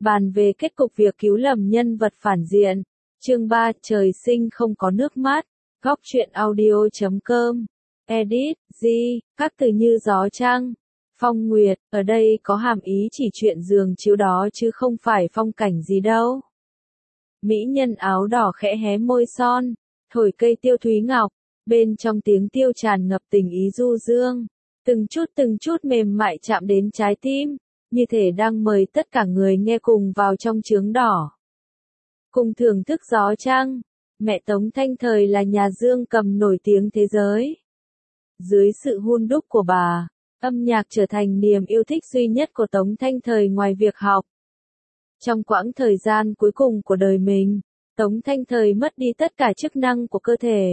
bàn về kết cục việc cứu lầm nhân vật phản diện. Chương 3, trời sinh không có nước mắt. Góc truyện audio.com. Edit, G, các từ như gió trăng, phong nguyệt, ở đây có hàm ý chỉ chuyện giường chiếu đó chứ không phải phong cảnh gì đâu. Mỹ nhân áo đỏ khẽ hé môi son, thổi cây tiêu thúy ngọc, bên trong tiếng tiêu tràn ngập tình ý du dương, từng chút mềm mại chạm đến trái tim, như thể đang mời tất cả người nghe cùng vào trong chướng đỏ. Cùng thưởng thức gió trăng, mẹ Tống Thanh Thời là nhà dương cầm nổi tiếng thế giới. Dưới sự hun đúc của bà, âm nhạc trở thành niềm yêu thích duy nhất của Tống Thanh Thời ngoài việc học. Trong quãng thời gian cuối cùng của đời mình, Tống Thanh Thời mất đi tất cả chức năng của cơ thể.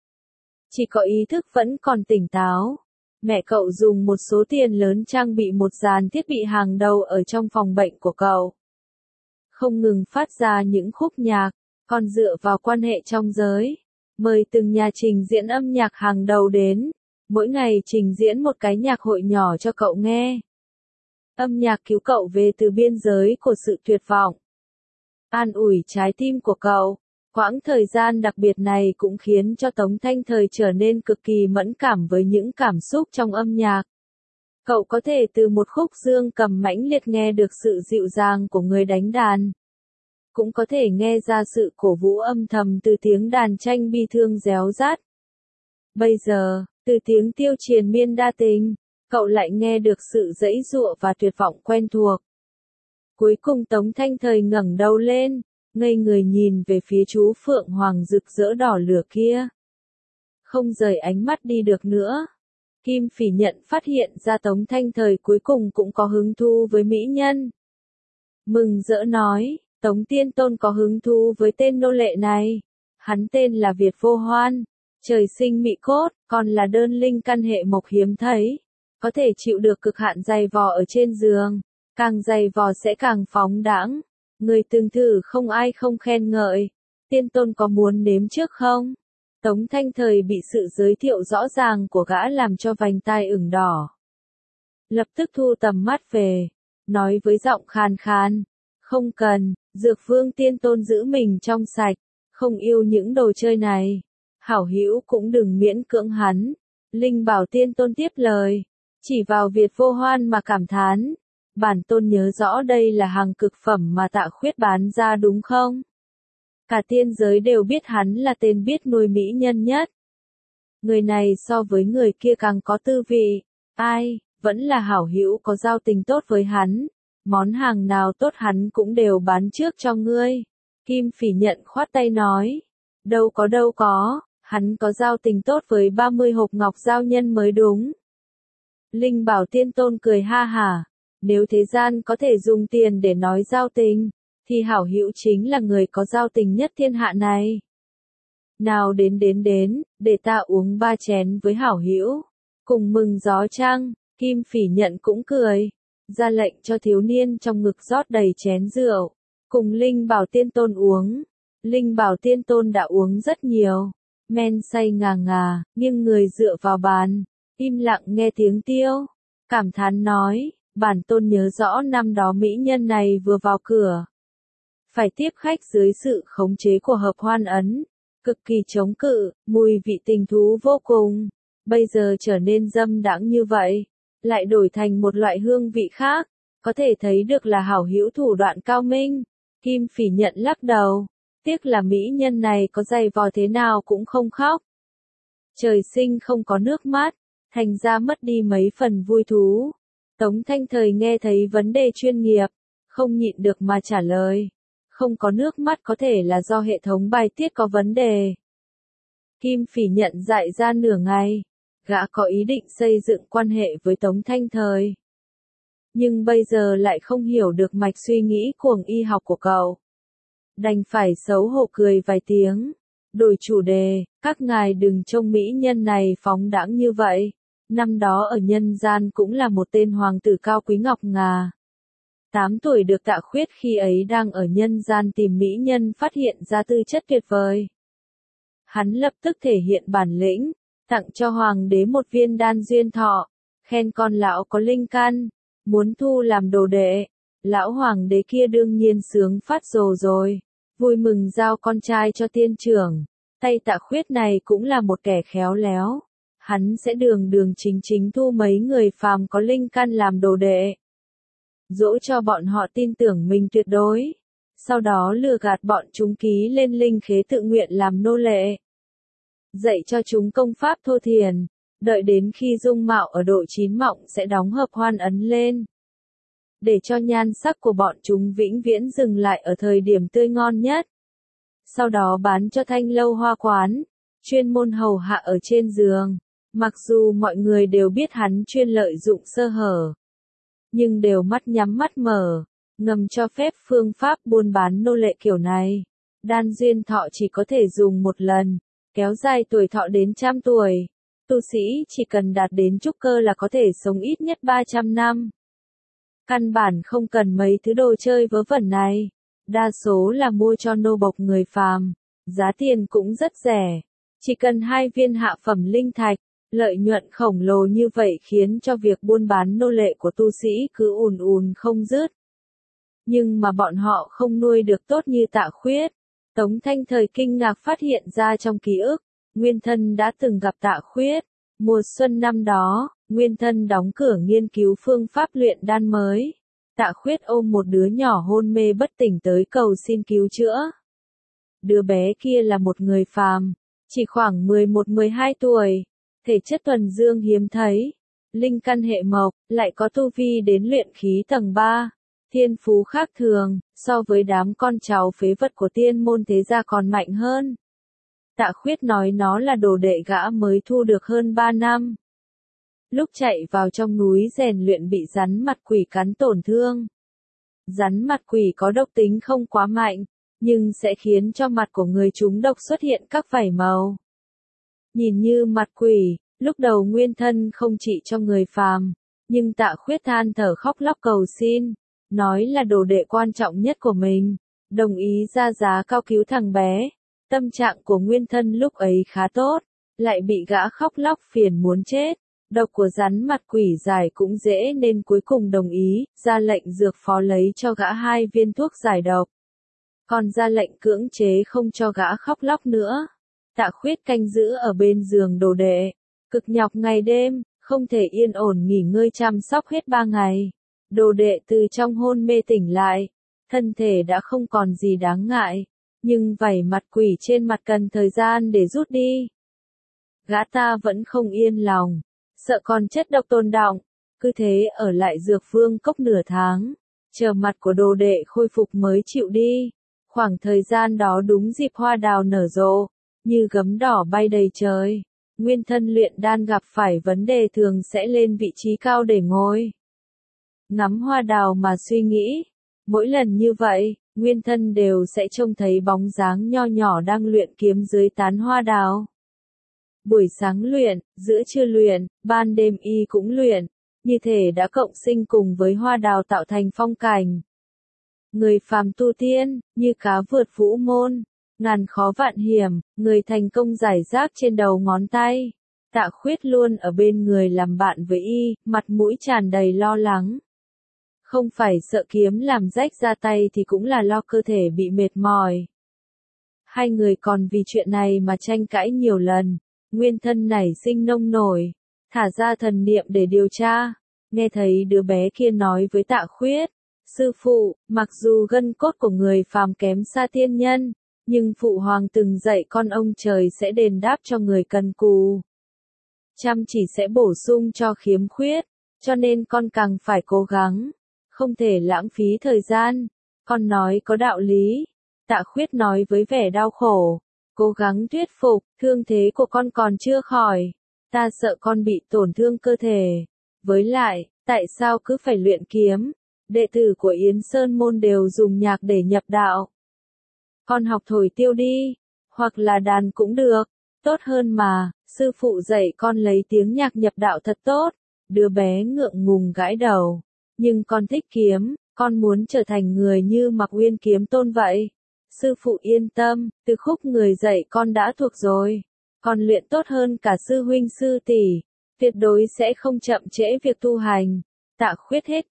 Chỉ có ý thức vẫn còn tỉnh táo. Mẹ cậu dùng một số tiền lớn trang bị một dàn thiết bị hàng đầu ở trong phòng bệnh của cậu. Không ngừng phát ra những khúc nhạc, còn dựa vào quan hệ trong giới, mời từng nhà trình diễn âm nhạc hàng đầu đến, mỗi ngày trình diễn một cái nhạc hội nhỏ cho cậu nghe. Âm nhạc cứu cậu về từ biên giới của sự tuyệt vọng, an ủi trái tim của cậu. Quãng thời gian đặc biệt này cũng khiến cho Tống Thanh Thời trở nên cực kỳ mẫn cảm với những cảm xúc trong âm nhạc. Cậu có thể từ một khúc dương cầm mãnh liệt nghe được sự dịu dàng của người đánh đàn. Cũng có thể nghe ra sự cổ vũ âm thầm từ tiếng đàn tranh bi thương réo rắt. Bây giờ, từ tiếng tiêu triền miên đa tình, cậu lại nghe được sự giãy giụa và tuyệt vọng quen thuộc. Cuối cùng Tống Thanh Thời ngẩng đầu lên, ngây người nhìn về phía chú Phượng Hoàng rực rỡ đỏ lửa kia. Không rời ánh mắt đi được nữa. Kim Phỉ Nhận phát hiện ra Tống Thanh Thời cuối cùng cũng có hứng thú với mỹ nhân. Mừng rỡ nói, Tống Tiên Tôn có hứng thú với tên nô lệ này. Hắn tên là Việt Vô Hoan, trời sinh mị cốt, còn là đơn linh căn hệ mộc hiếm thấy. Có thể chịu được cực hạn dày vò ở trên giường, càng dày vò sẽ càng phóng đãng. Người từng thử không ai không khen ngợi. Tiên Tôn có muốn nếm trước không? Tống Thanh Thời bị sự giới thiệu rõ ràng của gã làm cho vành tai ửng đỏ. Lập tức thu tầm mắt về, nói với giọng khàn khàn, không cần, Dược Vương Tiên Tôn giữ mình trong sạch, không yêu những đồ chơi này. Hảo hữu cũng đừng miễn cưỡng hắn. Linh Bảo Tiên Tôn tiếp lời, chỉ vào Việt Vô Hoan mà cảm thán. Bản tôn nhớ rõ đây là hàng cực phẩm mà Tạ Khuyết bán ra đúng không? Cả tiên giới đều biết hắn là tên biết nuôi mỹ nhân nhất. Người này so với người kia càng có tư vị. Ai, vẫn là hảo hữu có giao tình tốt với hắn. Món hàng nào tốt hắn cũng đều bán trước cho ngươi. Kim Phỉ Nhận khoát tay nói. Đâu có, hắn có giao tình tốt với 30 hộp ngọc giao nhân mới đúng. Linh Bảo Tiên Tôn cười ha hả. Nếu thế gian có thể dùng tiền để nói giao tình, thì hảo hữu chính là người có giao tình nhất thiên hạ này. Nào đến, để ta uống 3 chén với hảo hữu. Cùng mừng gió trăng, Kim Phỉ Nhận cũng cười, ra lệnh cho thiếu niên trong ngực rót đầy chén rượu, cùng Linh Bảo Tiên Tôn uống. Linh Bảo Tiên Tôn đã uống rất nhiều, men say ngà ngà, nghiêng người dựa vào bàn, im lặng nghe tiếng tiêu, cảm thán nói. Bản tôn nhớ rõ năm đó mỹ nhân này vừa vào cửa, phải tiếp khách dưới sự khống chế của Hợp Hoan ấn, cực kỳ chống cự, mùi vị tình thú vô cùng. Bây giờ trở nên dâm đãng như vậy, lại đổi thành một loại hương vị khác, có thể thấy được là hảo hữu thủ đoạn cao minh. Kim Phỉ Nhận lắc đầu, tiếc là mỹ nhân này có dày vò thế nào cũng không khóc. Trời sinh không có nước mắt, thành ra mất đi mấy phần vui thú. Tống Thanh Thời nghe thấy vấn đề chuyên nghiệp, không nhịn được mà trả lời. Không có nước mắt có thể là do hệ thống bài tiết có vấn đề. Kim Phỉ Nhận dại ra nửa ngày, gã có ý định xây dựng quan hệ với Tống Thanh Thời. Nhưng bây giờ lại không hiểu được mạch suy nghĩ cuồng y học của cậu. Đành phải xấu hổ cười vài tiếng, đổi chủ đề, các ngài đừng trông mỹ nhân này phóng đãng như vậy. Năm đó ở nhân gian cũng là một tên hoàng tử cao quý ngọc ngà. 8 tuổi được Tạ Khuyết khi ấy đang ở nhân gian tìm mỹ nhân phát hiện ra tư chất tuyệt vời. Hắn lập tức thể hiện bản lĩnh, tặng cho hoàng đế một viên đan duyên thọ, khen con lão có linh căn, muốn thu làm đồ đệ. Lão hoàng đế kia đương nhiên sướng phát rồ rồi, vui mừng giao con trai cho tiên trưởng. Tay Tạ Khuyết này cũng là một kẻ khéo léo. Hắn sẽ đường đường chính chính thu mấy người phàm có linh căn làm đồ đệ. Dỗ cho bọn họ tin tưởng mình tuyệt đối. Sau đó lừa gạt bọn chúng ký lên linh khế tự nguyện làm nô lệ. Dạy cho chúng công pháp thô thiền. Đợi đến khi dung mạo ở độ chín mọng sẽ đóng hợp hoan ấn lên. Để cho nhan sắc của bọn chúng vĩnh viễn dừng lại ở thời điểm tươi ngon nhất. Sau đó bán cho thanh lâu hoa quán, chuyên môn hầu hạ ở trên giường. Mặc dù mọi người đều biết hắn chuyên lợi dụng sơ hở, nhưng đều mắt nhắm mắt mở, ngầm cho phép phương pháp buôn bán nô lệ kiểu này. Đan duyên thọ chỉ có thể dùng một lần, kéo dài tuổi thọ đến 100 tuổi. Tu sĩ chỉ cần đạt đến trúc cơ là có thể sống ít nhất 300 năm. Căn bản không cần mấy thứ đồ chơi vớ vẩn này. Đa số là mua cho nô bộc người phàm, giá tiền cũng rất rẻ. Chỉ cần 2 viên hạ phẩm linh thạch, lợi nhuận khổng lồ như vậy khiến cho việc buôn bán nô lệ của tu sĩ cứ ùn ùn không dứt. Nhưng mà bọn họ không nuôi được tốt như Tạ Khuyết. Tống Thanh Thời kinh ngạc phát hiện ra trong ký ức, Nguyên Thân đã từng gặp Tạ Khuyết. Mùa xuân năm đó, Nguyên Thân đóng cửa nghiên cứu phương pháp luyện đan mới. Tạ Khuyết ôm một đứa nhỏ hôn mê bất tỉnh tới cầu xin cứu chữa. Đứa bé kia là một người phàm, chỉ khoảng 11-12 tuổi, thể chất thuần dương hiếm thấy, linh căn hệ mộc, lại có tu vi đến luyện khí tầng 3, thiên phú khác thường, so với đám con cháu phế vật của tiên môn thế gia còn mạnh hơn. Tạ Khuyết nói nó là đồ đệ gã mới thu được hơn 3 năm. Lúc chạy vào trong núi rèn luyện bị rắn mặt quỷ cắn tổn thương. Rắn mặt quỷ có độc tính không quá mạnh, nhưng sẽ khiến cho mặt của người chúng độc xuất hiện các vảy màu. Nhìn như mặt quỷ, lúc đầu Nguyên Thân không trị cho người phàm, nhưng Tạ Khuyết than thở khóc lóc cầu xin, nói là đồ đệ quan trọng nhất của mình, đồng ý ra giá cao cứu thằng bé. Tâm trạng của Nguyên Thân lúc ấy khá tốt, lại bị gã khóc lóc phiền muốn chết. Độc của rắn mặt quỷ giải cũng dễ nên cuối cùng đồng ý, ra lệnh dược phó lấy cho gã 2 viên thuốc giải độc. Còn ra lệnh cưỡng chế không cho gã khóc lóc nữa. Tạ Khuyết canh giữ ở bên giường đồ đệ, cực nhọc ngày đêm, không thể yên ổn nghỉ ngơi chăm sóc hết 3 ngày. Đồ đệ từ trong hôn mê tỉnh lại, thân thể đã không còn gì đáng ngại, nhưng vảy mặt quỷ trên mặt cần thời gian để rút đi. Gã ta vẫn không yên lòng, sợ còn chất độc tồn đọng, cứ thế ở lại Dược Vương Cốc nửa tháng, chờ mặt của đồ đệ khôi phục mới chịu đi. Khoảng thời gian đó đúng dịp hoa đào nở rộ, như gấm đỏ bay đầy trời. Nguyên Thân luyện đan gặp phải vấn đề thường sẽ lên vị trí cao để ngồi. Ngắm hoa đào mà suy nghĩ. Mỗi lần như vậy, Nguyên Thân đều sẽ trông thấy bóng dáng nho nhỏ đang luyện kiếm dưới tán hoa đào. Buổi sáng luyện, giữa trưa luyện, ban đêm y cũng luyện, như thể đã cộng sinh cùng với hoa đào tạo thành phong cảnh. Người phàm tu tiên, như cá vượt vũ môn, ngàn khó vạn hiểm, người thành công giải rác trên đầu ngón tay. Tạ Khuyết luôn ở bên người làm bạn với y, mặt mũi tràn đầy lo lắng. Không phải sợ kiếm làm rách ra tay thì cũng là lo cơ thể bị mệt mỏi. Hai người còn vì chuyện này mà tranh cãi nhiều lần. Nguyên Thân nảy sinh nông nổi, thả ra thần niệm để điều tra. Nghe thấy đứa bé kia nói với Tạ Khuyết, sư phụ, mặc dù gân cốt của người phàm kém xa tiên nhân, nhưng phụ hoàng từng dạy con ông trời sẽ đền đáp cho người cần cù. Chăm chỉ sẽ bổ sung cho khiếm khuyết, cho nên con càng phải cố gắng, không thể lãng phí thời gian. Con nói có đạo lý. Tạ Khuyết nói với vẻ đau khổ, cố gắng thuyết phục, thương thế của con còn chưa khỏi. Ta sợ con bị tổn thương cơ thể. Với lại, tại sao cứ phải luyện kiếm? Đệ tử của Yến Sơn Môn đều dùng nhạc để nhập đạo. Con học thổi tiêu đi, hoặc là đàn cũng được, tốt hơn mà, sư phụ dạy con lấy tiếng nhạc nhập đạo thật tốt. Đứa bé ngượng ngùng gãi đầu, nhưng con thích kiếm, con muốn trở thành người như Mặc Uyên Kiếm Tôn vậy. Sư phụ yên tâm, từ khúc người dạy con đã thuộc rồi, con luyện tốt hơn cả sư huynh sư tỷ, tuyệt đối sẽ không chậm trễ việc tu hành. Tạ Khuyết hết cách,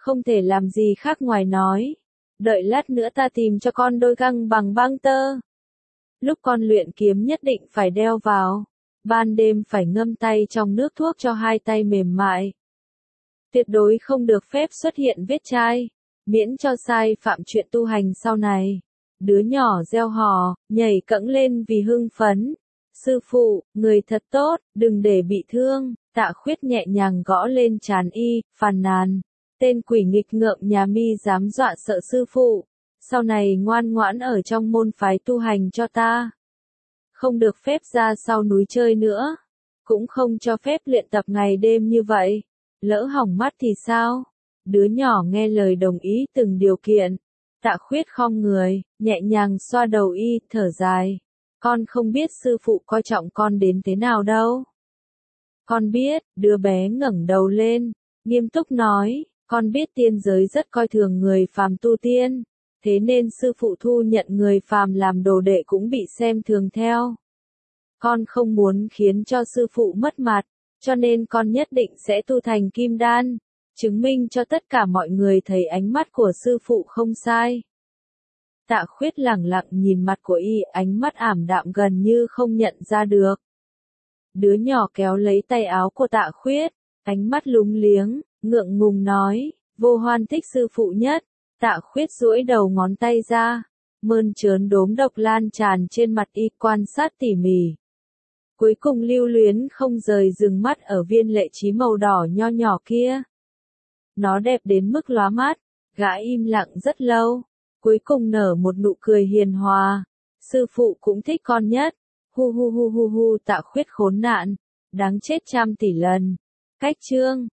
Không thể làm gì khác ngoài nói. Đợi lát nữa ta tìm cho con đôi găng bằng băng tơ. Lúc con luyện kiếm nhất định phải đeo vào. Ban đêm phải ngâm tay trong nước thuốc cho hai tay mềm mại. Tuyệt đối không được phép xuất hiện vết chai, miễn cho sai phạm chuyện tu hành sau này. Đứa nhỏ reo hò, nhảy cẫng lên vì hưng phấn. Sư phụ, người thật tốt, đừng để bị thương. Tạ Khuyết nhẹ nhàng gõ lên trán y, phàn nàn. Tên quỷ nghịch ngợm nhà mi dám dọa sợ sư phụ. Sau này ngoan ngoãn ở trong môn phái tu hành cho ta. Không được phép ra sau núi chơi nữa. Cũng không cho phép luyện tập ngày đêm như vậy. Lỡ hỏng mắt thì sao? Đứa nhỏ nghe lời đồng ý từng điều kiện. Tạ Khuyết khom người, nhẹ nhàng xoa đầu y, thở dài. Con không biết sư phụ coi trọng con đến thế nào đâu. Con biết, đứa bé ngẩng đầu lên, nghiêm túc nói, con biết tiên giới rất coi thường người phàm tu tiên, thế nên sư phụ thu nhận người phàm làm đồ đệ cũng bị xem thường theo. Con không muốn khiến cho sư phụ mất mặt, cho nên con nhất định sẽ tu thành kim đan, chứng minh cho tất cả mọi người thấy ánh mắt của sư phụ không sai. Tạ Khuyết lẳng lặng nhìn mặt của y, ánh mắt ảm đạm gần như không nhận ra được. Đứa nhỏ kéo lấy tay áo của Tạ Khuyết, ánh mắt lúng liếng, ngượng ngùng nói, Vô Hoan thích sư phụ nhất. Tạ Khuyết duỗi đầu ngón tay ra, mơn trớn đốm độc lan tràn trên mặt y, quan sát tỉ mỉ. Cuối cùng lưu luyến không rời dừng mắt ở viên lệ trí màu đỏ nho nhỏ kia. Nó đẹp đến mức lóa mắt, gã im lặng rất lâu, cuối cùng nở một nụ cười hiền hòa. Sư phụ cũng thích con nhất. Hu hu hu hu hu. Tạ Khuyết khốn nạn, đáng chết trăm tỷ lần. Cách chương